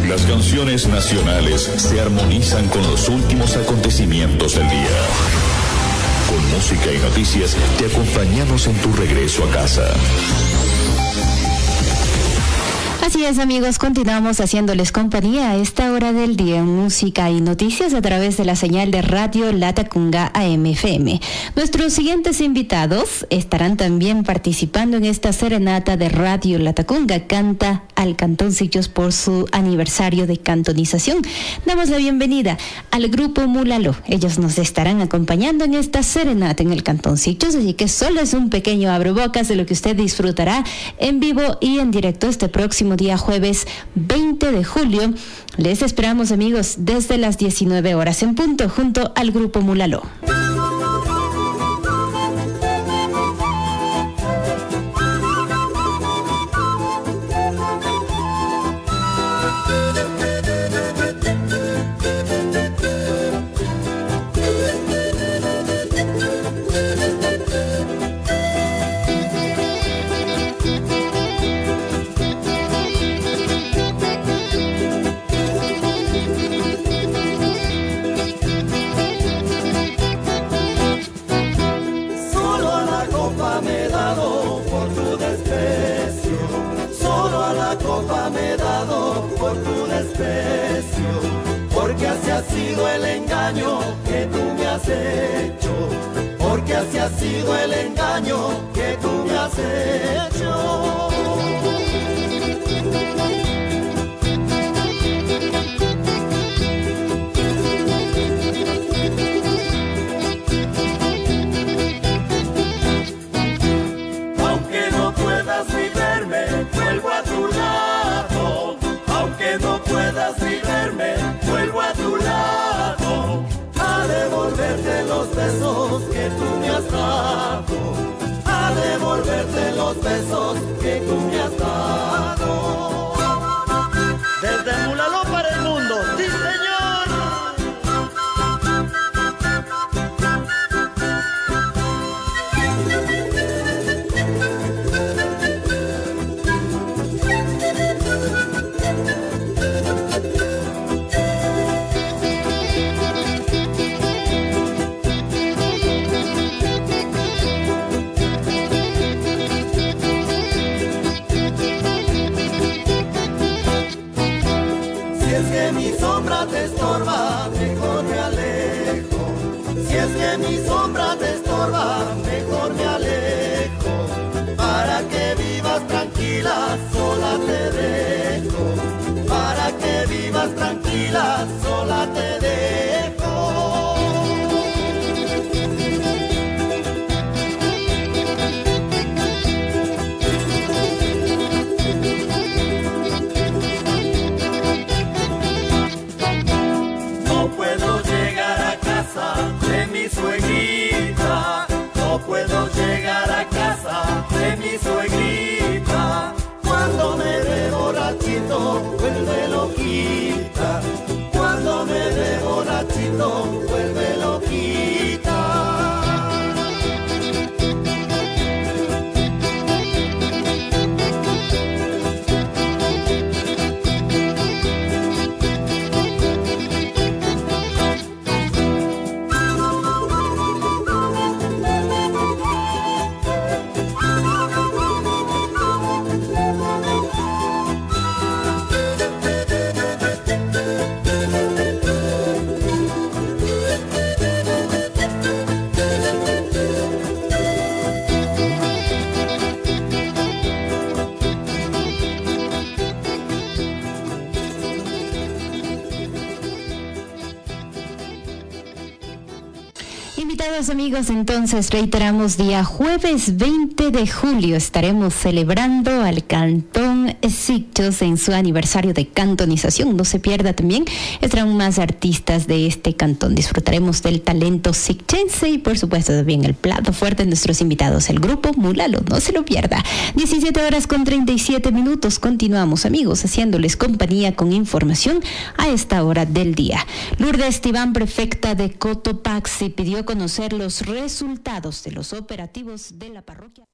Las canciones nacionales se armonizan con los últimos acontecimientos del día. Con música y noticias te acompañamos en tu regreso a casa. Así es, amigos, continuamos haciéndoles compañía a esta hora del día en música y noticias a través de la señal de Radio Latacunga AM/FM. Nuestros siguientes invitados estarán también participando en esta serenata de Radio Latacunga. Canta al Cantón Sitges por su aniversario de cantonización. Damos la bienvenida al grupo Múlalo. Ellos nos estarán acompañando en esta serenata en el Cantón Sitges, así que solo es un pequeño abrebocas de lo que usted disfrutará en vivo y en directo este próximo día jueves 20 de julio. Les esperamos, amigos, desde las 19 horas en punto junto al grupo Múlalo. Porque así ha sido el engaño que tú me has hecho, porque así ha sido el engaño que tú me has hecho. Aunque no puedas ni verme, vuelvo a tu lado. Aunque no puedas ni verme, vuelvo a tu lado, a devolverte los besos que tú me has dado, a devolverte los besos que tú me has dado. Desde Múlalo para el mundo, sí señor. Te estorba, mejor me alejo. Si es que mi sombra te estorba, mejor me alejo. Para que vivas tranquila, sola te dejo. Para que vivas tranquila, sola te dejo. De mi suegrita, no puedo llegar a casa de mi suegrita. Cuando me ve borrachito, vuelve loquita. Cuando me ve borrachito, vuelve loquita. Invitados, amigos, entonces reiteramos, día jueves 20 de julio estaremos celebrando al Cantón Sitges en su aniversario de cantonización. No se pierda también, estarán más artistas de este cantón. Disfrutaremos del talento sitgense y por supuesto también el plato fuerte de nuestros invitados, el grupo Múlalo. No se lo pierda. 17:37. Continuamos, amigos, haciéndoles compañía con información a esta hora del día. Lourdes Tibán, prefecta de Cotopaxi, pidió conocer los resultados de los operativos de la parroquia.